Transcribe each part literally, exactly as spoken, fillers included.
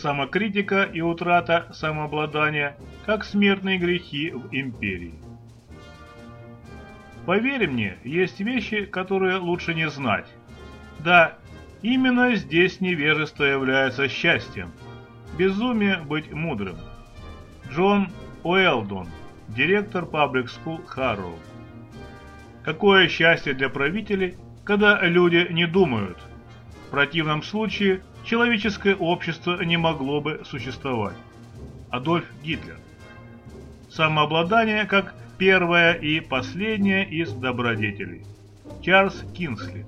самокритика и утрата самообладания как смертные грехи в империи. Поверь мне, есть вещи, которые лучше не знать. Да, именно здесь невежество является счастьем. Безумие быть мудрым. Джон Уэлдон, директор Public School Harrow. Какое счастье для правителей, когда люди не думают. В противном случае человеческое общество не могло бы существовать. Адольф Гитлер. Самообладание как первое и последнее из добродетелей. Чарльз Кинсли.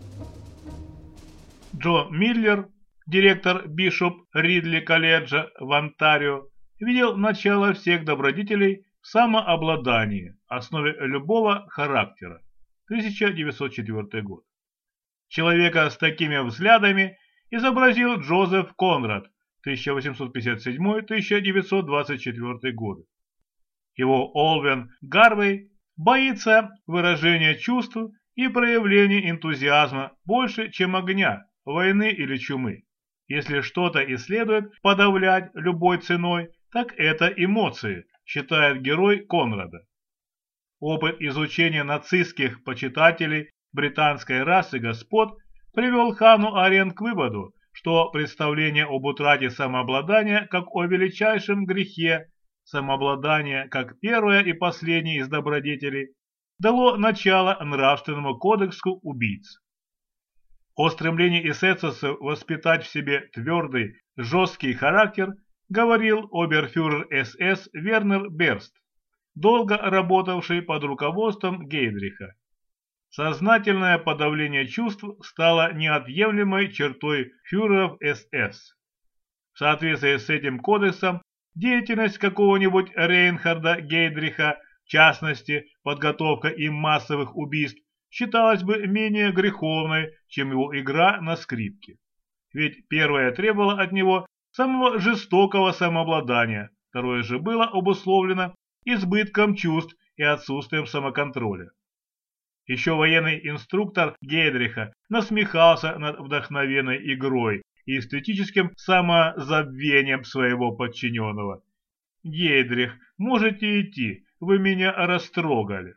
Джо Миллер, директор Бишоп Ридли колледжа в Онтарио, видел начало всех добродетелей в самообладании, основе любого характера. тысяча девятьсот четвёртый год. Человека с такими взглядами изобразил Джозеф Конрад, тысяча восемьсот пятьдесят седьмой — тысяча девятьсот двадцать четвёртый годы. Его Олвен Гарвей боится выражения чувств и проявления энтузиазма больше, чем огня, войны или чумы. Если что-то и следует подавлять любой ценой, так это эмоции, считает герой Конрада. Опыт изучения нацистских почитателей британской расы господ привел Ханну Аренд к выводу, что представление об утрате самообладания как о величайшем грехе, самообладание как первое и последнее из добродетелей, дало начало нравственному кодексу убийц. О стремлении эсэсовцев воспитать в себе твердый, жесткий характер говорил оберфюрер СС Вернер Берст, долго работавший под руководством Гейдриха. Сознательное подавление чувств стало неотъемлемой чертой фюреров СС. В соответствии с этим кодексом деятельность какого-нибудь Рейнхарда Гейдриха, в частности, подготовка им массовых убийств, считалась бы менее греховной, чем его игра на скрипке. Ведь первое требовало от него самого жестокого самообладания, второе же было обусловлено избытком чувств и отсутствием самоконтроля. Еще военный инструктор Гейдриха насмехался над вдохновенной игрой и эстетическим самозабвением своего подчиненного. «Гейдрих, можете идти, вы меня растрогали».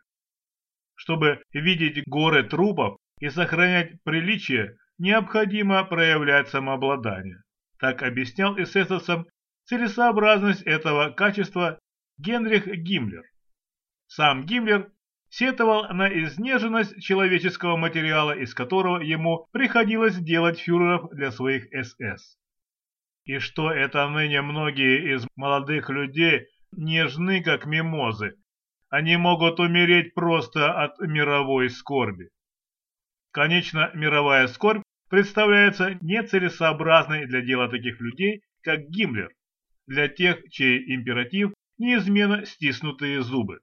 Чтобы видеть горы трупов и сохранять приличие, необходимо проявлять самообладание. Так объяснял эсэсовцам целесообразность этого качества Генрих Гиммлер. Сам Гиммлер сетовал на изнеженность человеческого материала, из которого ему приходилось делать фюреров для своих СС. И что это ныне многие из молодых людей нежны, как мимозы. Они могут умереть просто от мировой скорби. Конечно, мировая скорбь представляется нецелесообразной для дела таких людей, как Гиммлер, для тех, чей императив неизменно стиснутые зубы.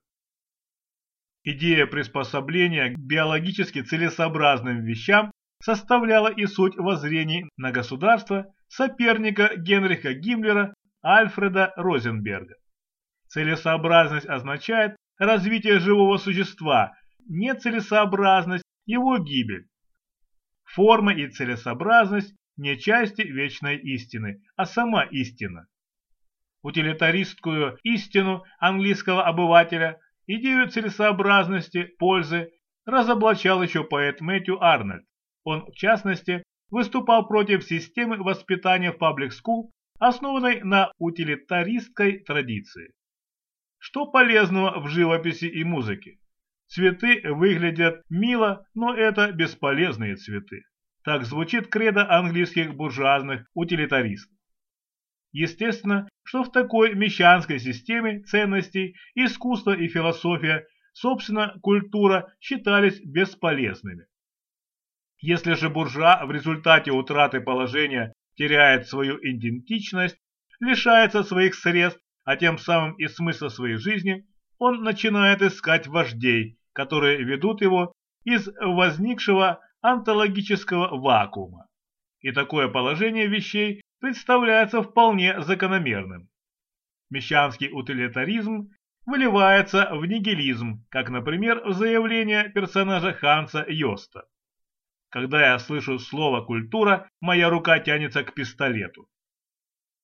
Идея приспособления к биологически целесообразным вещам составляла и суть воззрений на государство соперника Генриха Гиммлера Альфреда Розенберга. Целесообразность означает развитие живого существа, нецелесообразность – его гибель. Форма и целесообразность – не части вечной истины, а сама истина. Утилитаристскую истину английского обывателя, идею целесообразности, пользы, разоблачал еще поэт Мэтью Арнольд. Он, в частности, выступал против системы воспитания в паблик скул, основанной на утилитаристской традиции. Что полезного в живописи и музыке? Цветы выглядят мило, но это бесполезные цветы. Так звучит кредо английских буржуазных утилитаристов. Естественно, что в такой мещанской системе ценностей искусство и философия, собственно, культура считались бесполезными. Если же буржуа в результате утраты положения теряет свою идентичность, лишается своих средств, а тем самым и смысла своей жизни, он начинает искать вождей, которые ведут его из возникшего онтологического вакуума. И такое положение вещей представляется вполне закономерным. Мещанский утилитаризм выливается в нигилизм, как, например, в заявление персонажа Ханса Йоста. Когда я слышу слово «культура», моя рука тянется к пистолету.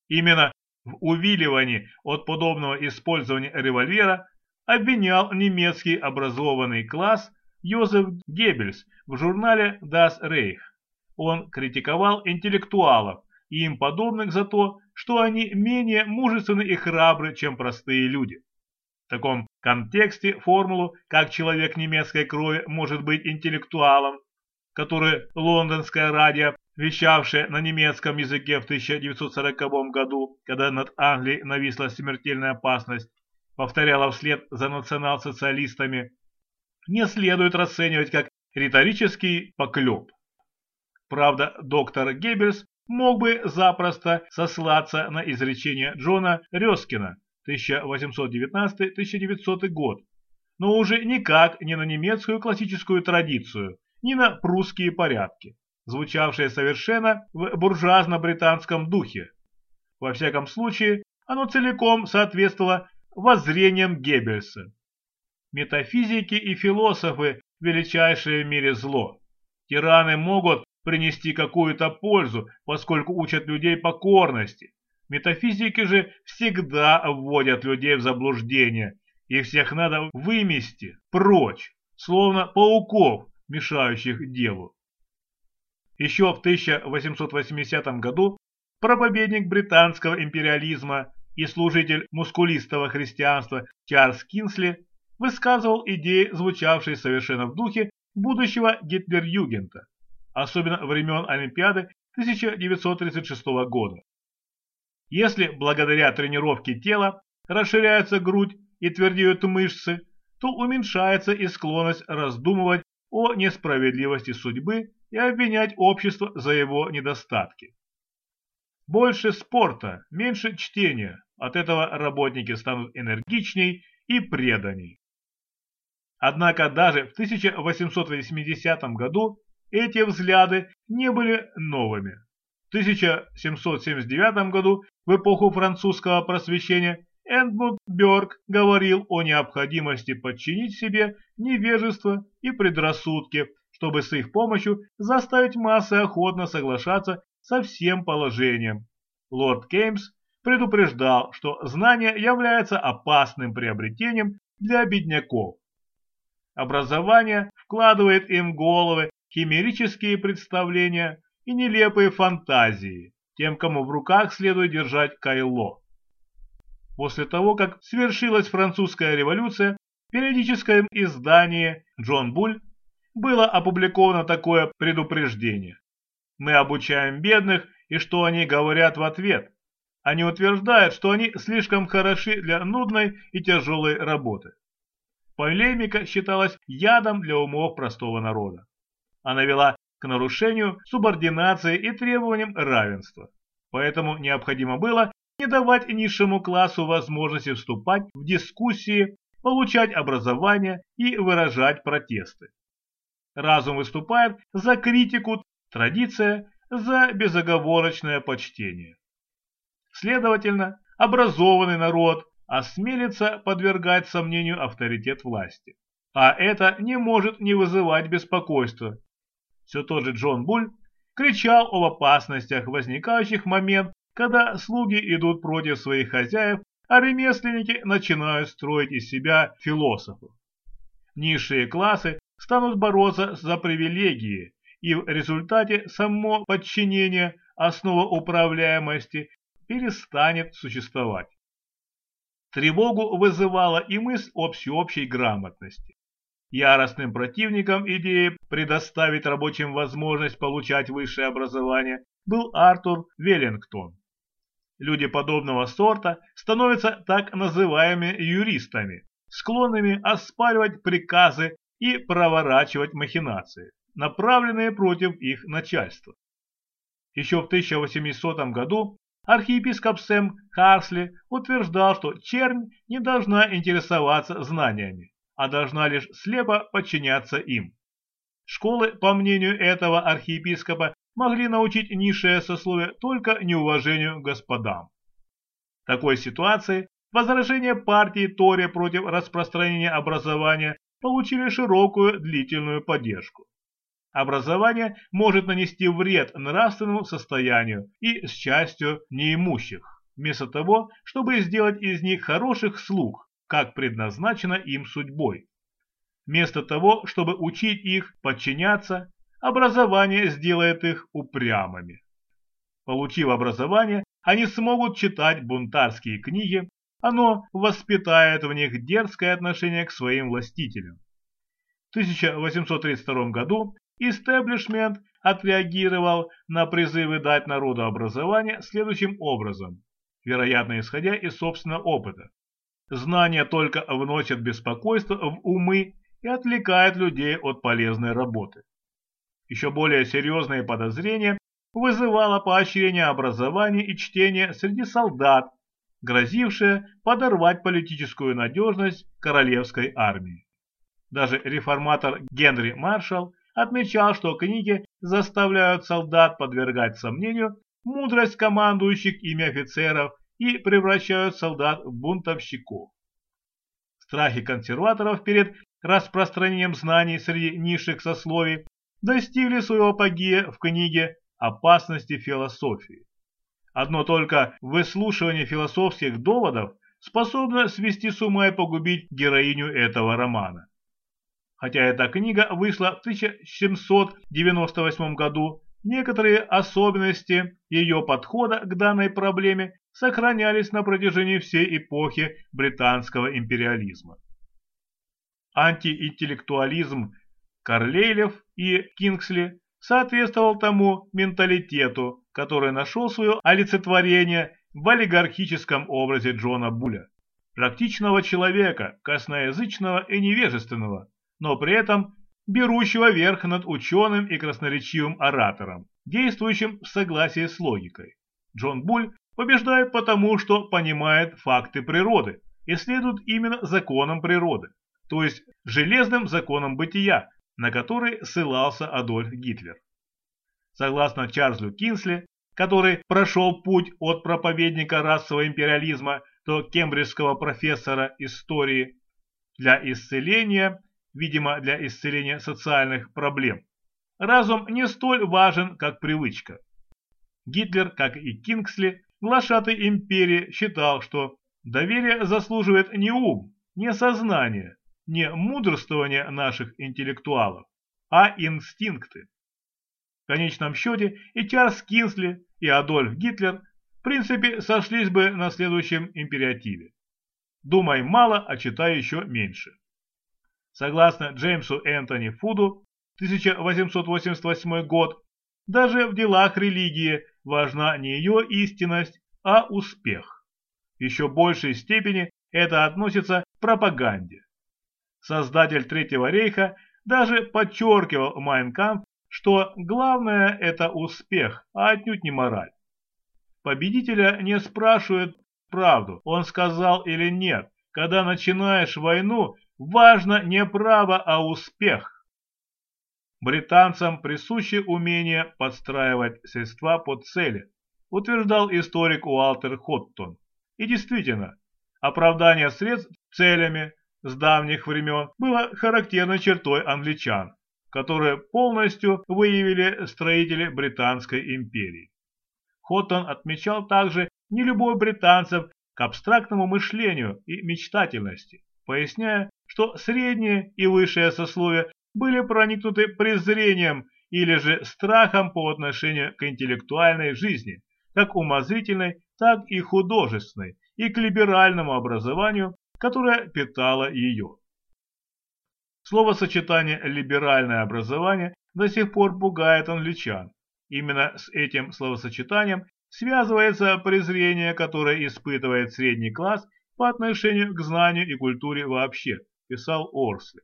Именно в увиливании от подобного использования револьвера обвинял немецкий образованный класс Йозеф Геббельс в журнале Das Reich. Он критиковал интеллектуалов и им подобных за то, что они менее мужественны и храбры, чем простые люди. В таком контексте формулу «как человек немецкой крови может быть интеллектуалом», которую лондонское радио, вещавшее на немецком языке в тысяча девятьсот сороковом году, когда над Англией нависла смертельная опасность, повторяла вслед за национал-социалистами, не следует расценивать как риторический поклеп. Правда, доктор Геббельс мог бы запросто сослаться на изречение Джона Рёскина тысяча восемьсот девятнадцатый — тысяча девятисотый год, но уже никак не на немецкую классическую традицию, ни на прусские порядки, звучавшие совершенно в буржуазно-британском духе. Во всяком случае, оно целиком соответствовало воззрениям Геббельса. Метафизики и философы – величайшее в мире зло. Тираны могут принести какую-то пользу, поскольку учат людей покорности. Метафизики же всегда вводят людей в заблуждение. Их всех надо вымести прочь, словно пауков, мешающих делу. Еще в тысяча восемьсот восьмидесятом году проповедник британского империализма и служитель мускулистого христианства Чарльз Кинсли высказывал идеи, звучавшие совершенно в духе будущего Гитлер-Югента, особенно времен Олимпиады тысяча девятьсот тридцать шестого года. Если благодаря тренировке тела расширяется грудь и твердеют мышцы, то уменьшается и склонность раздумывать о несправедливости судьбы и обвинять общество за его недостатки. Больше спорта, меньше чтения, от этого работники станут энергичней и преданней. Однако даже в тысяча восемьсот восьмидесятом году эти взгляды не были новыми. В тысяча семьсот семьдесят девятом году, в эпоху французского просвещения, Эдмунд Бёрк говорил о необходимости подчинить себе невежество и предрассудки, чтобы с их помощью заставить массы охотно соглашаться со всем положением. Лорд Кеймс предупреждал, что знание является опасным приобретением для бедняков. Образование вкладывает им в головы химерические представления и нелепые фантазии, тем, кому в руках следует держать кайло. После того, как свершилась французская революция, в периодическом издании «Джон Буль» было опубликовано такое предупреждение. Мы обучаем бедных, и что они говорят в ответ? Они утверждают, что они слишком хороши для нудной и тяжелой работы. Полемика считалась ядом для умов простого народа. Она вела к нарушению субординации и требованиям равенства. Поэтому необходимо было не давать низшему классу возможности вступать в дискуссии, получать образование и выражать протесты. Разум выступает за критику, традиция за безоговорочное почтение. Следовательно, образованный народ осмелится подвергать сомнению авторитет власти. А это не может не вызывать беспокойства. Все тот же Джон Буль кричал об опасностях, возникающих в момент, когда слуги идут против своих хозяев, а ремесленники начинают строить из себя философов. Низшие классы станут бороться за привилегии, и в результате само подчинение, основа управляемости, перестанет существовать. Тревогу вызывала и мысль о всеобщей грамотности. Яростным противником идеи предоставить рабочим возможность получать высшее образование был Артур Веллингтон. Люди подобного сорта становятся так называемыми юристами, склонными оспаривать приказы и проворачивать махинации, направленные против их начальства. Еще в тысяча восьмисотом году архиепископ Сэм Харсли утверждал, что чернь не должна интересоваться знаниями, а должна лишь слепо подчиняться им. Школы, по мнению этого архиепископа, могли научить низшее сословие только неуважению к господам. В такой ситуации возражения партии Тори против распространения образования получили широкую длительную поддержку. Образование может нанести вред нравственному состоянию и счастью неимущих. вместо того, чтобы сделать из них хороших слуг, как предназначено им судьбой. Вместо того, чтобы учить их подчиняться, образование сделает их упрямыми. Получив образование, они смогут читать бунтарские книги, оно воспитает в них дерзкое отношение к своим властителям. В тысяча восемьсот тридцать втором году истеблишмент отреагировал на призывы дать народу образование следующим образом, вероятно, исходя из собственного опыта. Знания только вносят беспокойство в умы и отвлекают людей от полезной работы. Еще более серьезные подозрения вызывало поощрение образования и чтения среди солдат, грозившее подорвать политическую надежность королевской армии. Даже реформатор Генри Маршалл отмечал, что книги заставляют солдат подвергать сомнению мудрость командующих ими офицеров и превращают солдат в бунтовщиков. Страхи консерваторов перед распространением знаний среди низших сословий достигли своего апогея в книге «Опасности философии». Одно только выслушивание философских доводов способно свести с ума и погубить героиню этого романа. Хотя эта книга вышла в тысяча семьсот девяносто восьмом году, некоторые особенности ее подхода к данной проблеме сохранялись на протяжении всей эпохи британского империализма. Антиинтеллектуализм Карлейлев и Кингсли соответствовал тому менталитету, который нашел свое олицетворение в олигархическом образе Джона Булля, практичного человека, косноязычного и невежественного, но при этом берущего верх над ученым и красноречивым оратором, действующим в согласии с логикой. Джон Буль побеждает потому, что понимает факты природы и следует именно законам природы, то есть железным законам бытия, на который ссылался Адольф Гитлер. Согласно Чарльзу Кинсли, который прошел путь от проповедника расового империализма до кембриджского профессора истории, для исцеления, видимо, для исцеления социальных проблем, разум не столь важен, как привычка. Гитлер, как и Кингсли, глашатай империи, считал, что доверие заслуживает не ум, не сознание, не мудрствование наших интеллектуалов, а инстинкты. В конечном счете и Чарльз Кинсли, и Адольф Гитлер в принципе сошлись бы на следующем императиве: «Думай мало, а читай еще меньше». Согласно Джеймсу Энтони Фуду, тысяча восемьсот восемьдесят восьмой год, даже в делах религии важна не ее истинность, а успех. В еще большей степени это относится к пропаганде. Создатель Третьего рейха даже подчеркивал в «Майн кампф», что главное – это успех, а отнюдь не мораль. Победителя не спрашивают правду, он сказал или нет. Когда начинаешь войну, важно не право, а успех. Британцам присуще умение подстраивать средства под цели, утверждал историк Уолтер Хоттон. И действительно, оправдание средств целями с давних времен было характерной чертой англичан, которые полностью выявили строители Британской империи. Хоттон отмечал также нелюбовь британцев к абстрактному мышлению и мечтательности, поясняя, что среднее и высшее сословие были проникнуты презрением или же страхом по отношению к интеллектуальной жизни, как умозрительной, так и художественной, и к либеральному образованию, которое питало ее. Словосочетание «либеральное образование» до сих пор пугает англичан. Именно с этим словосочетанием связывается презрение, которое испытывает средний класс по отношению к знанию и культуре вообще, писал Орсли.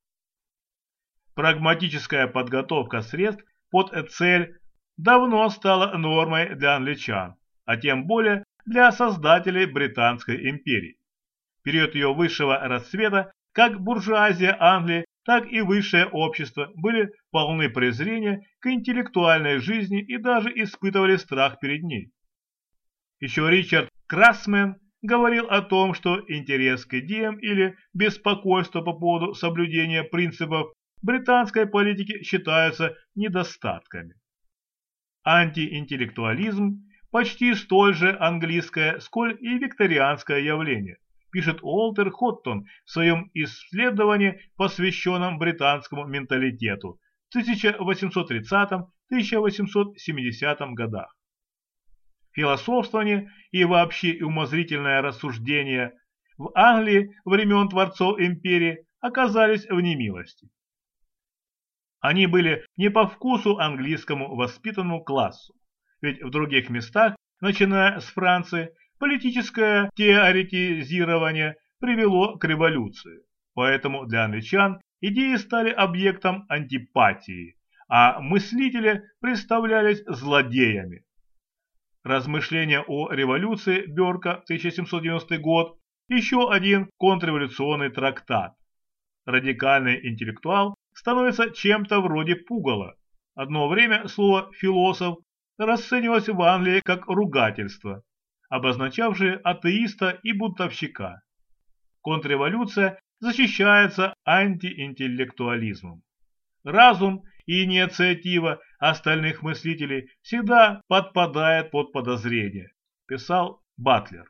Прагматическая подготовка средств под цель давно стала нормой для англичан, а тем более для создателей Британской империи. В период ее высшего расцвета как буржуазия Англии, так и высшее общество были полны презрения к интеллектуальной жизни и даже испытывали страх перед ней. Еще Ричард Красмен говорил о том, что интерес к идеям или беспокойство по поводу соблюдения принципов британской политики считаются недостатками. Антиинтеллектуализм почти столь же английское, сколь и викторианское явление, пишет Уолтер Хоттон в своем исследовании, посвященном британскому менталитету в тысяча восемьсот тридцатом — тысяча восемьсот семидесятом годах. Философствование и вообще умозрительное рассуждение в Англии времен творцов империи оказались в немилости. Они были не по вкусу английскому воспитанному классу, ведь в других местах, начиная с Франции, политическое теоретизирование привело к революции, поэтому для англичан идеи стали объектом антипатии, а мыслители представлялись злодеями. Размышления о революции Бёрка, тысяча семьсот девяностый год, еще один контрреволюционный трактат. Радикальный интеллектуал становится чем-то вроде пугала. Одно время слово «философ» расценивалось в Англии как ругательство, обозначавшее атеиста и бунтовщика. Контрреволюция защищается антиинтеллектуализмом. Разум и инициатива остальных мыслителей всегда подпадает под подозрение, писал Батлер.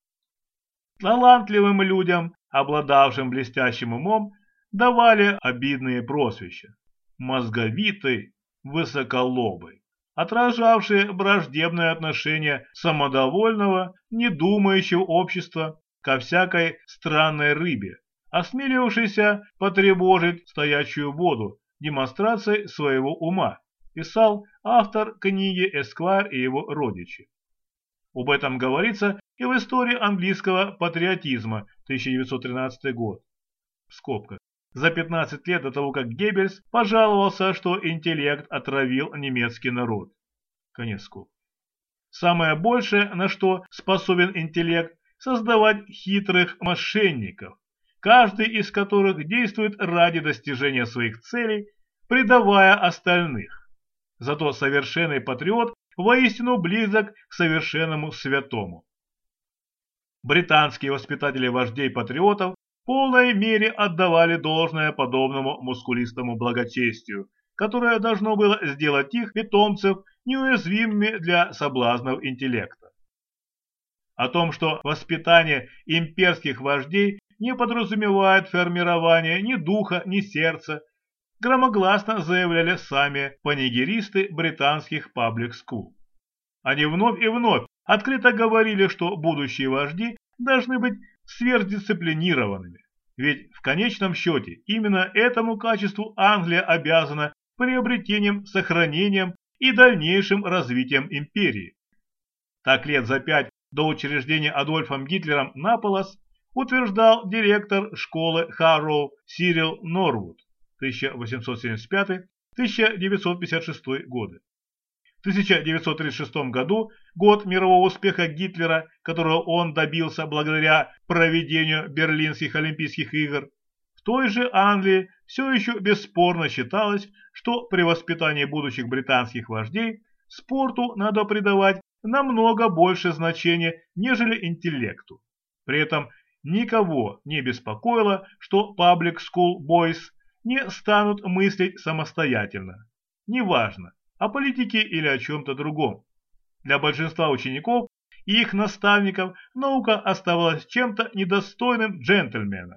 Талантливым людям, обладавшим блестящим умом, давали обидные прозвища: мозговитый, высоколобый, отражавшие враждебное отношение самодовольного, недумающего общества ко всякой странной рыбе, осмелившейся потревожить стоячую воду демонстрацией своего ума, писал автор книги «Эсквайр и его родичи». Об этом говорится и в истории английского патриотизма, тысяча девятьсот тринадцатый год. В скобках. За пятнадцать лет до того, как Геббельс пожаловался, что интеллект отравил немецкий народ. Конец скобок. Самое большее, на что способен интеллект, создавать хитрых мошенников, каждый из которых действует ради достижения своих целей, предавая остальных. Зато совершенный патриот воистину близок к совершенному святому. Британские воспитатели вождей-патриотов в полной мере отдавали должное подобному мускулистому благочестию, которое должно было сделать их питомцев неуязвимыми для соблазнов интеллекта. О том, что воспитание имперских вождей не подразумевает формирование ни духа, ни сердца, громогласно заявляли сами панигеристы британских паблик-скул. Они вновь и вновь открыто говорили, что будущие вожди должны быть сверхдисциплинированными, ведь в конечном счете именно этому качеству Англия обязана приобретением, сохранением и дальнейшим развитием империи. Так лет за пять до учреждения Адольфом Гитлером Наполос утверждал директор школы Харроу Сирил Норвуд, тысяча восемьсот семьдесят пятый — тысяча девятьсот пятьдесят шестой годы. В тысяча девятьсот тридцать шестом году, год мирового успеха Гитлера, которого он добился благодаря проведению Берлинских Олимпийских игр, в той же Англии все еще бесспорно считалось, что при воспитании будущих британских вождей спорту надо придавать намного больше значения, нежели интеллекту. При этом никого не беспокоило, что Public School Boys не станут мыслить самостоятельно. Неважно, о политике или о чем-то другом. Для большинства учеников и их наставников наука оставалась чем-то недостойным джентльмена.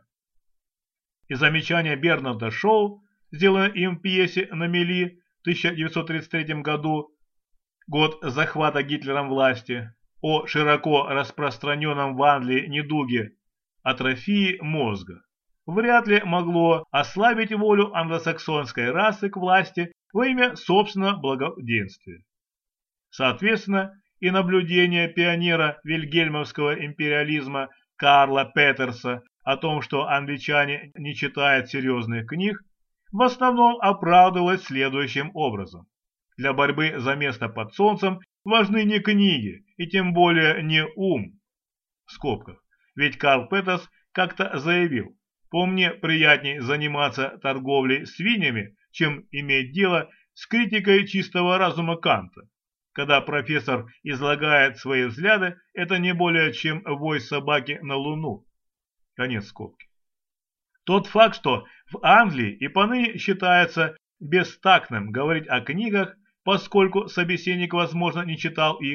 И замечание Бернарда Шоу, сделанное им в пьесе «На мели» в тысяча девятьсот тридцать третьем году, год захвата Гитлером власти, о широко распространенном в Англии недуге атрофии мозга, вряд ли могло ослабить волю англосаксонской расы к власти во имя собственного благоденствия. Соответственно, и наблюдение пионера вильгельмовского империализма Карла Петерса о том, что англичане не читают серьезных книг, в основном оправдывалось следующим образом. Для борьбы за место под солнцем важны не книги, и тем более не ум. В скобках. Ведь Карл Петерс как-то заявил: «По мне приятнее заниматься торговлей свиньями, чем иметь дело с критикой чистого разума Канта. Когда профессор излагает свои взгляды, это не более чем вой собаки на луну». Конец скобки. Тот факт, что в Англии и поныне считается бестактным говорить о книгах, поскольку собеседник, возможно, не читал их,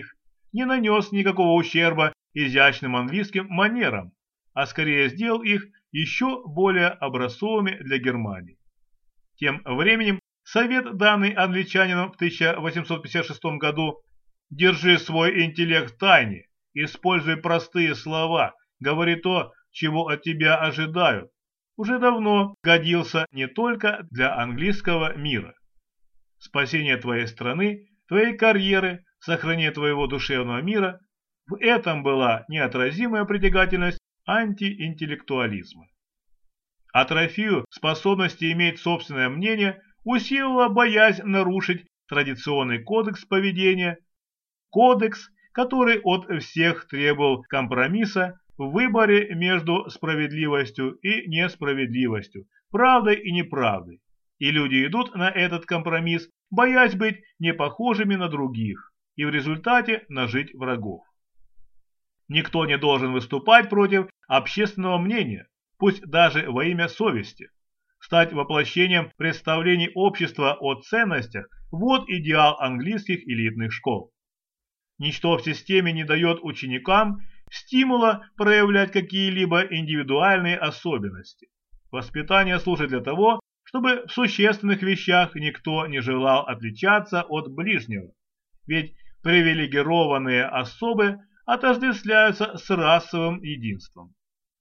не нанес никакого ущерба изящным английским манерам, а скорее сделал их еще более образцовыми для Германии. Тем временем совет, данный англичанином в тысяча восемьсот пятьдесят шестом году «Держи свой интеллект в тайне, используй простые слова, говори то, чего от тебя ожидают», уже давно годился не только для английского мира. Спасение твоей страны, твоей карьеры, сохранение твоего душевного мира – в этом была неотразимая притягательность антиинтеллектуализма. Атрофию способности иметь собственное мнение усилила боязнь нарушить традиционный кодекс поведения, кодекс, который от всех требовал компромисса в выборе между справедливостью и несправедливостью, правдой и неправдой. И люди идут на этот компромисс, боясь быть не похожими на других, и в результате нажить врагов. Никто не должен выступать против общественного мнения, пусть даже во имя совести. Стать воплощением представлений общества о ценностях – вот идеал английских элитных школ. Ничто в системе не дает ученикам стимула проявлять какие-либо индивидуальные особенности. Воспитание служит для того, чтобы в существенных вещах никто не желал отличаться от ближнего, ведь привилегированные особы отождествляются с расовым единством.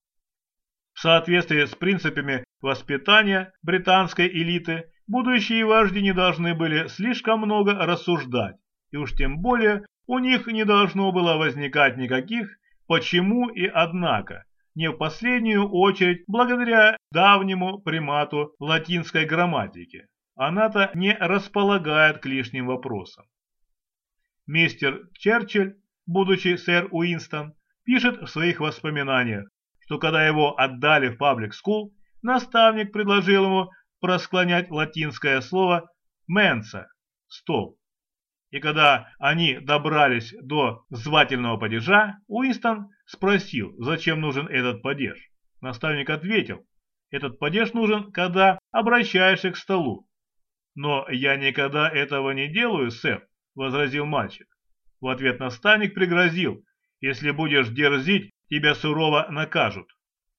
В соответствии с принципами воспитания британской элиты, будущие вожди не должны были слишком много рассуждать, и уж тем более у них не должно было возникать никаких «почему» и «однако», не в последнюю очередь благодаря давнему примату латинской грамматики. Она-то не располагает к лишним вопросам. Мистер Черчилль, будучи сэр Уинстон, пишет в своих воспоминаниях, что когда его отдали в паблик-скул, наставник предложил ему просклонять латинское слово «mensa» – «стол». И когда они добрались до звательного падежа, Уинстон спросил, зачем нужен этот падеж. Наставник ответил, этот падеж нужен, когда обращаешься к столу. «Но я никогда этого не делаю, сэр», – возразил мальчик. В ответ наставник пригрозил, если будешь дерзить, тебя сурово накажут.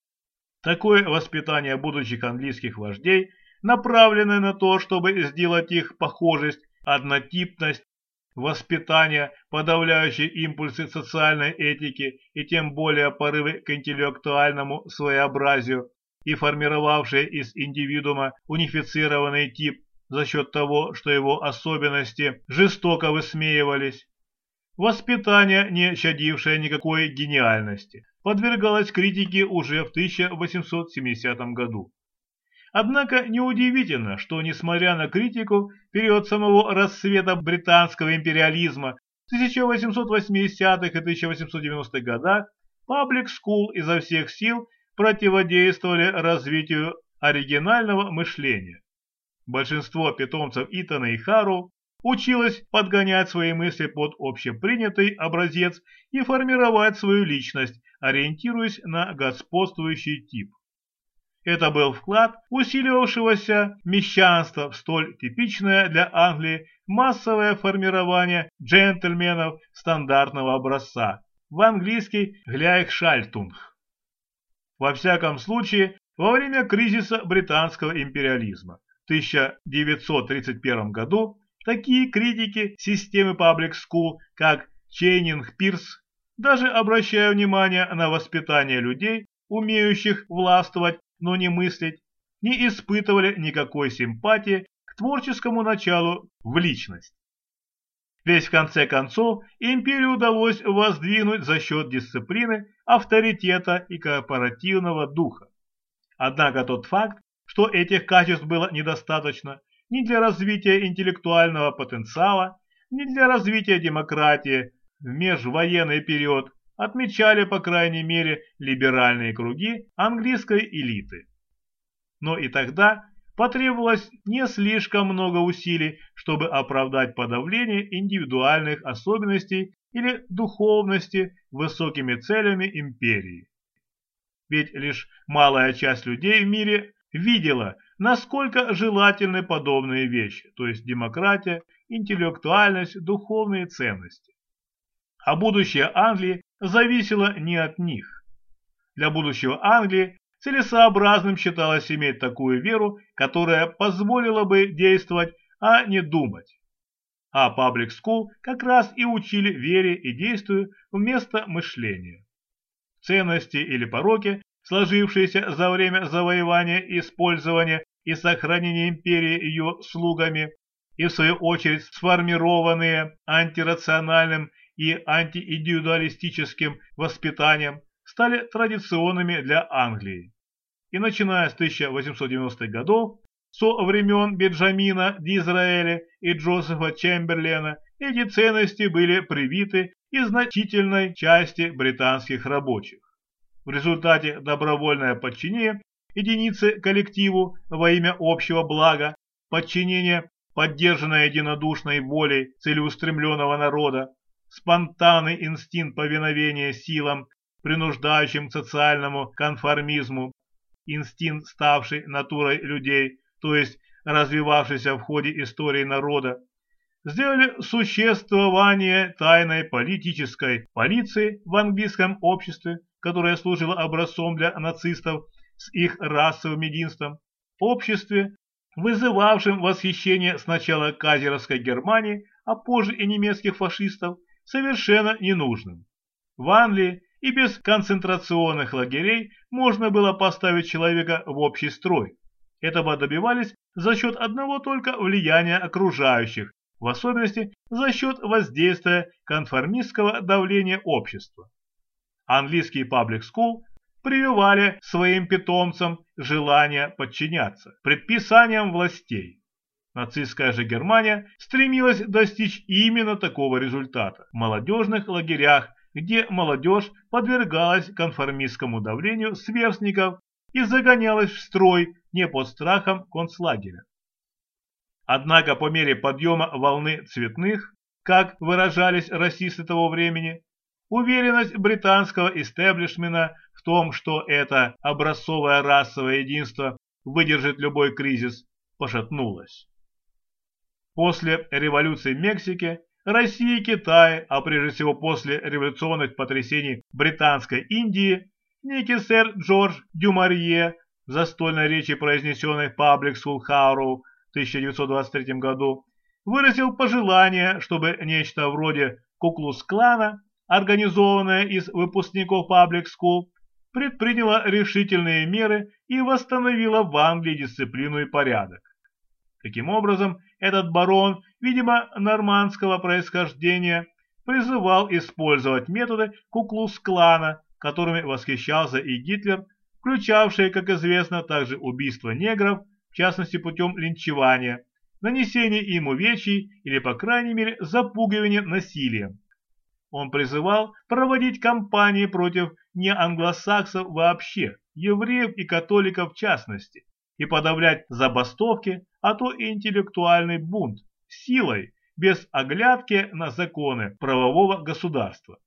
Такое воспитание будущих английских вождей, направленное на то, чтобы сделать их похожесть, однотипность, воспитание, подавляющие импульсы социальной этики и тем более порывы к интеллектуальному своеобразию и формировавшие из индивидуума унифицированный тип за счет того, что его особенности жестоко высмеивались. Воспитание, не щадившее никакой гениальности, подвергалось критике уже в тысяча восемьсот семидесятом году. Однако неудивительно, что, несмотря на критику, в период самого расцвета британского империализма в тысяча восемьсот восьмидесятых и тысяча восемьсот девяностых годах паблик-скул изо всех сил противодействовали развитию оригинального мышления. Большинство питомцев Итона и Харроу училось подгонять свои мысли под общепринятый образец и формировать свою личность, ориентируясь на господствующий тип. Это был вклад усиливавшегося мещанства в столь типичное для Англии массовое формирование джентльменов стандартного образца, в английский «Gleichschaltung». Во всяком случае, во время кризиса британского империализма в тысяча девятьсот тридцать первом году такие критики системы Public School, как Чейнинг Пирс, даже обращая внимание на воспитание людей, умеющих властвовать, но не мыслить, не испытывали никакой симпатии к творческому началу в личность. Ведь в конце концов империю удалось воздвигнуть за счет дисциплины, авторитета и корпоративного духа. Однако тот факт, что этих качеств было недостаточно ни для развития интеллектуального потенциала, ни для развития демократии в межвоенный период, отмечали, по крайней мере, либеральные круги английской элиты. Но и тогда потребовалось не слишком много усилий, чтобы оправдать подавление индивидуальных особенностей или духовности высокими целями империи. Ведь лишь малая часть людей в мире видела, насколько желательны подобные вещи, то есть демократия, интеллектуальность, духовные ценности. а будущее Англии зависело не от них. Для будущего Англии целесообразным считалось иметь такую веру, которая позволила бы действовать, а не думать. А Public School как раз и учили вере и действию вместо мышления. Ценности или пороки, сложившиеся за время завоевания, использования и сохранения империи ее слугами, и в свою очередь сформированные антирациональным и антииндивидуалистическим воспитанием, стали традиционными для Англии. И начиная с тысяча восемьсот девяностых годов, со времен Бенджамина Дизраэля и Джозефа Чемберлена, эти ценности были привиты и значительной части британских рабочих. В результате добровольное подчинение единицы коллективу во имя общего блага, подчинение, поддержанное единодушной волей целеустремленного народа, спонтанный инстинкт повиновения силам, принуждающим к социальному конформизму, инстинкт, ставший натурой людей, то есть развивавшийся в ходе истории народа, сделали существование тайной политической полиции в английском обществе, которое служило образцом для нацистов с их расовым единством, обществе, вызывавшим восхищение сначала казеровской Германии, а позже и немецких фашистов, совершенно ненужным. В Англии и без концентрационных лагерей можно было поставить человека в общий строй. Этого добивались за счет одного только влияния окружающих, в особенности за счет воздействия конформистского давления общества. Английские Public School прививали своим питомцам желание подчиняться предписаниям властей. Нацистская же Германия стремилась достичь именно такого результата в молодежных лагерях, где молодежь подвергалась конформистскому давлению сверстников и загонялась в строй не под страхом концлагеря. Однако по мере подъема волны цветных, как выражались расисты того времени, уверенность британского истеблишмента в том, что это образцовое расовое единство выдержит любой кризис, пошатнулась. После революции в Мексике, России и Китае, а прежде всего после революционных потрясений Британской Индии, некий сэр Джордж Дюмарье в застольной речи, произнесенной в Public School Harrow в тысяча девятьсот двадцать третьем году, выразил пожелание, чтобы нечто вроде Ку-клукс-клана, организованное из выпускников Public School, предприняло решительные меры и восстановило в Англии дисциплину и порядок. Таким образом, этот барон, видимо, нормандского происхождения, призывал использовать методы Ку-клукс-клана, которыми восхищался и Гитлер, включавшие, как известно, также убийство негров, в частности путем линчевания, нанесение им увечий или, по крайней мере, запугивание насилием. Он призывал проводить кампании против неанглосаксов вообще, евреев и католиков в частности, и подавлять забастовки, а то и интеллектуальный бунт силой, без оглядки на законы правового государства.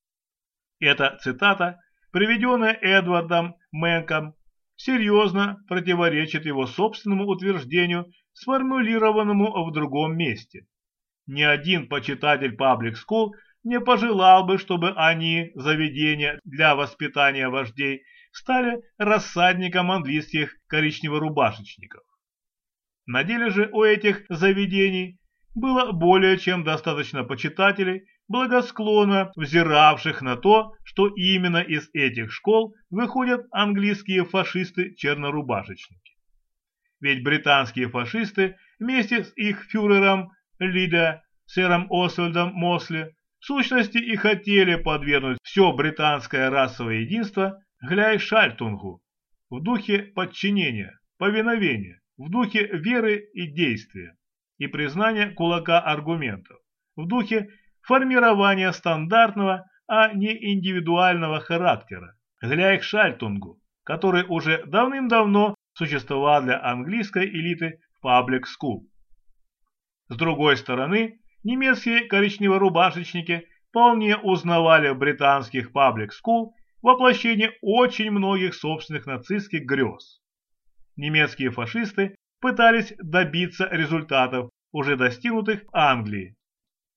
Эта цитата, приведенная Эдвардом Мэнком, серьезно противоречит его собственному утверждению, сформулированному в другом месте. Ни один почитатель Public School не пожелал бы, чтобы они, заведения для воспитания вождей, стали рассадником английских коричневорубашечников. На деле же у этих заведений было более чем достаточно почитателей, благосклонно взиравших на то, что именно из этих школ выходят английские фашисты-чернорубашечники. Ведь британские фашисты вместе с их фюрером Лида, сэром Освальдом Мосли, в сущности и хотели подвергнуть все британское расовое единство Гляйшальтунгу в духе подчинения, повиновения, в духе веры и действия и признания кулака аргументов, в духе формирования стандартного, а не индивидуального характера, Гляйшальтунгу, который уже давным-давно существовал для английской элиты в Public School. С другой стороны, немецкие коричневорубашечники вполне узнавали в британских Public School воплощение очень многих собственных нацистских грез. Немецкие фашисты пытались добиться результатов, уже достигнутых в Англии.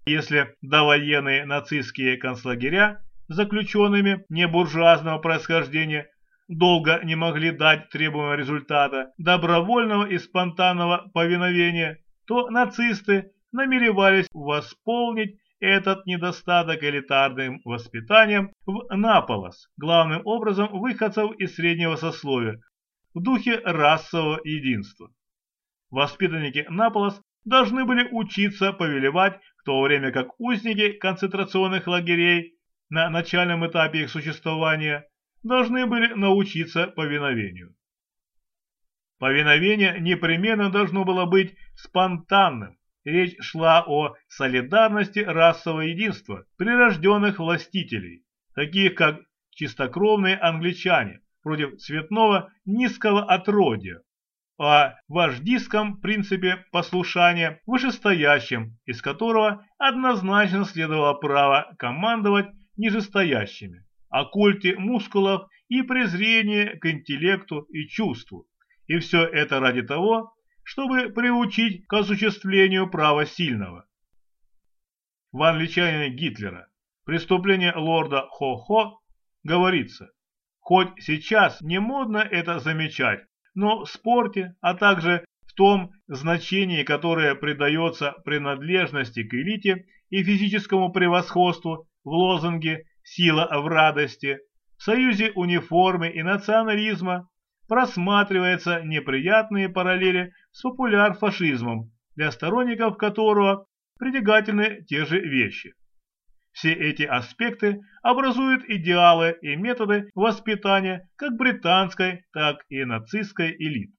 Если довоенные нацистские концлагеря с заключенными небуржуазного происхождения долго не могли дать требуемого результата добровольного и спонтанного повиновения, то нацисты намеревались восполнить этот недостаток элитарным воспитанием в Наполос, главным образом выходцев из среднего сословия, в духе расового единства. Воспитанники Наполос должны были учиться повелевать, в то время как узники концентрационных лагерей на начальном этапе их существования должны были научиться повиновению. Повиновение непременно должно было быть спонтанным. Речь шла о солидарности расового единства прирожденных властителей, таких как чистокровные англичане против цветного низкого отродья, о вождистском принципе послушания вышестоящим, из которого однозначно следовало право командовать нижестоящими, о культе мускулов и презрении к интеллекту и чувству. И все это ради того, чтобы приучить к осуществлению права сильного. В «Англичанине Гитлера» «Преступление лорда Хо-Хо» говорится: хоть сейчас не модно это замечать, но в спорте, а также в том значении, которое придается принадлежности к элите и физическому превосходству в лозунге «Сила в радости», в союзе униформы и национализма просматриваются неприятные параллели с популяр-фашизмом, для сторонников которого притягательны те же вещи. Все эти аспекты образуют идеалы и методы воспитания как британской, так и нацистской элит.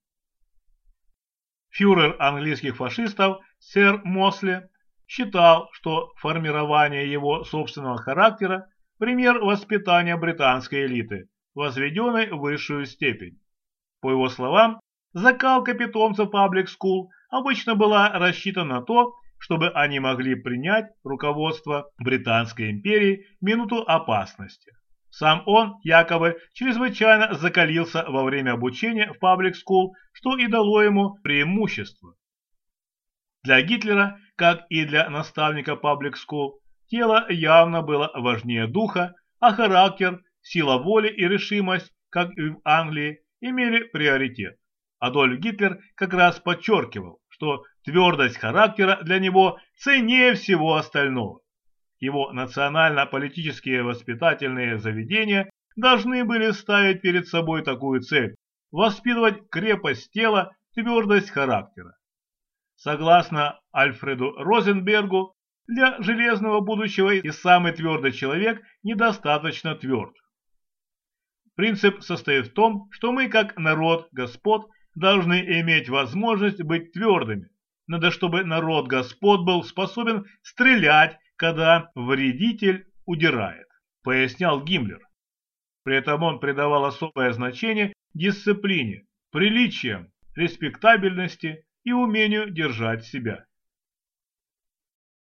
Фюрер английских фашистов сэр Мосли считал, что формирование его собственного характера – пример воспитания британской элиты, возведенной в высшую степень. По его словам, закалка питомцев Public School обычно была рассчитана на то, чтобы они могли принять руководство Британской империи в минуту опасности. Сам он якобы чрезвычайно закалился во время обучения в Public School, что и дало ему преимущество. Для Гитлера, как и для наставника Public School, тело явно было важнее духа, а характер, сила воли и решимость, как и в Англии, имели приоритет. Адольф Гитлер как раз подчеркивал, что твердость характера для него ценнее всего остального. Его национально-политические воспитательные заведения должны были ставить перед собой такую цель – воспитывать крепость тела, твердость характера. Согласно Альфреду Розенбергу, для железного будущего и самый твердый человек недостаточно тверд. Принцип состоит в том, что мы, как народ господ, должны иметь возможность быть твердыми. Надо, чтобы народ господ был способен стрелять, когда вредитель удирает, пояснял Гиммлер. При этом он придавал особое значение дисциплине, приличиям, респектабельности и умению держать себя.